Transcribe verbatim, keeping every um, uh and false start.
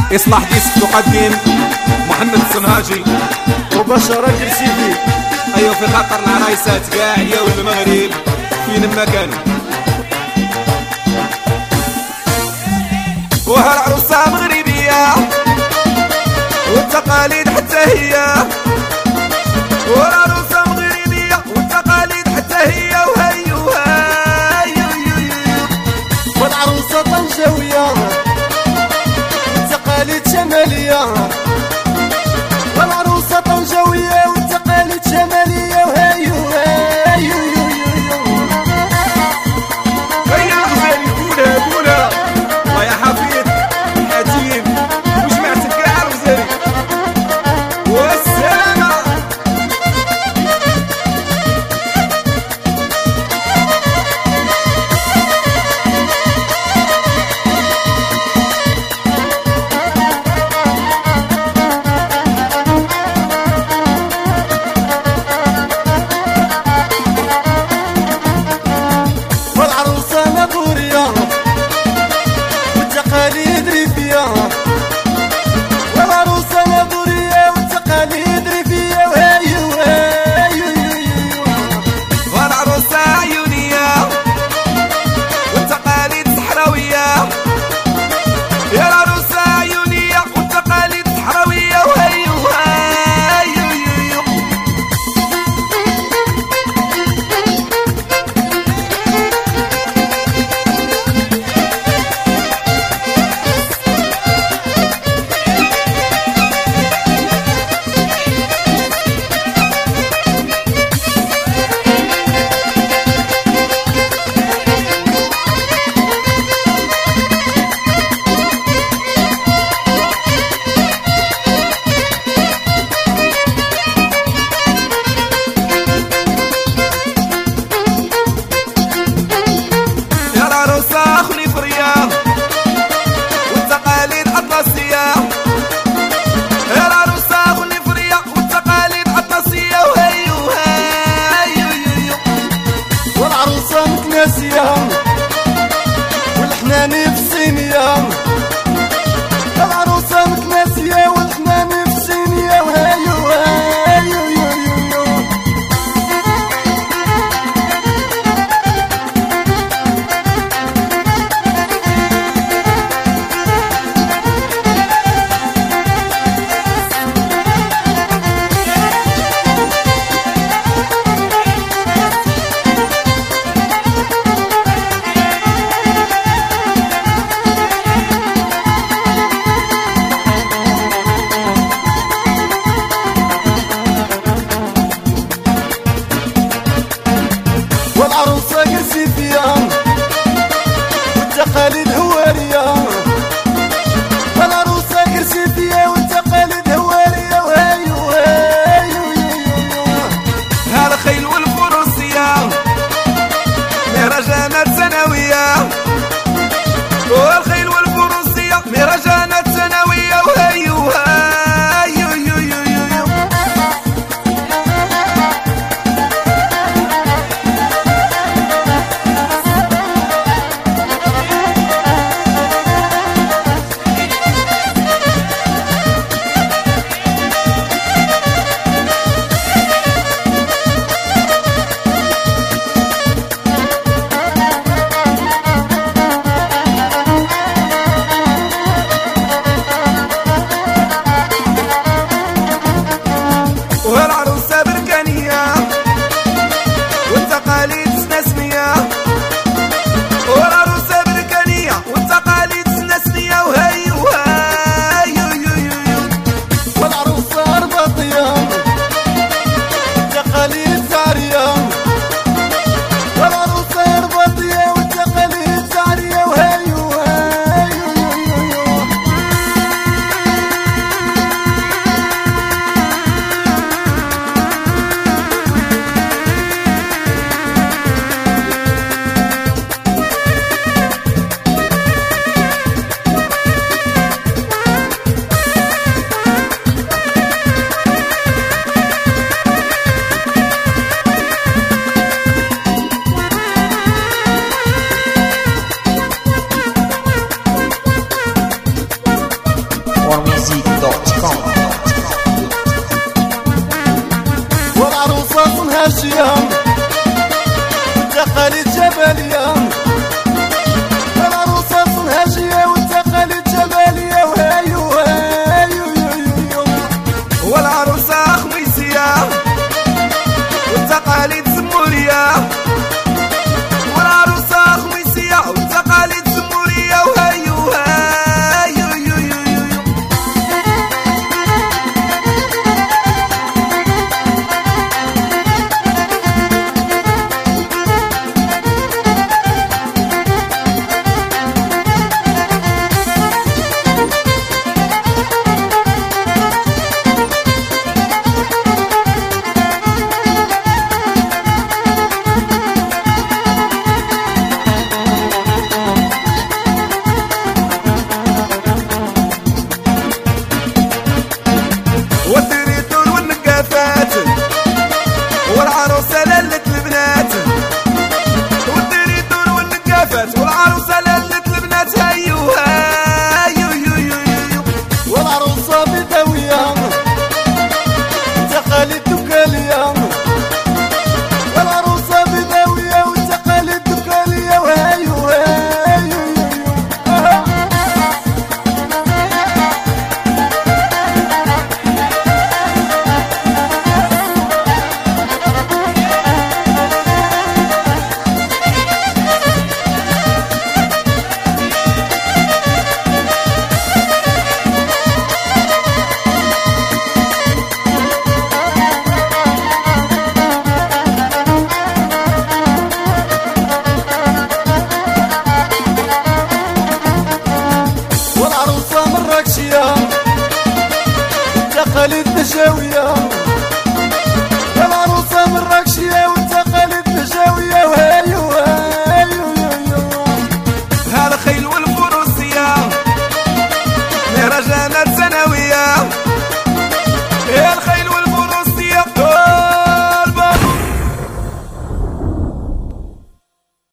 إصلاح ديسك تقدم محمد الصنهاجي وبشرة كرسيدي. أيوة في خاطر العرايسات كاع ديال المغرب فين ما كانوا، وهالعروسة مغربية والتقاليد حتى هي، والعروسة مغربية والتقاليد حتى هي، وهيو هيو والعروسة طنجاوية والتقاليد شمالية، والعروسة طنجاوية والتقاليد شمالية، وهيو هيو هيا الغزالي قولها قولها الله يا حفيظ حاتم وجماعتك كاع الغزالي والسلامة. والعروسة نابورية والتقاليد ريفية، والعروسة نابورية والتقاليد ريفية، وهيو هيو والعروسة عيونية والتقاليد صحراوية، يا العروسة عيونية والتقاليد صحراوية، وهيو هيو يا العروسة خليفرية والتقاليد أطلسية، يا العروسة خليفرية والتقاليد أطلسية، وهيو هيو والعروسة مكناسية والحناني في الصينية، العروسة مكناسية والحناني في الصينية، وهيو هيو والعروسة قرسيفية والتقاليد هوارية، والعروسة قرسيفية والتقاليد هوارية، وهيو هيو هالخيل والفروسية مهرجانات سنوية، والخيل والفروسية مهرجانات سنوية، وهيو هيو الشاوية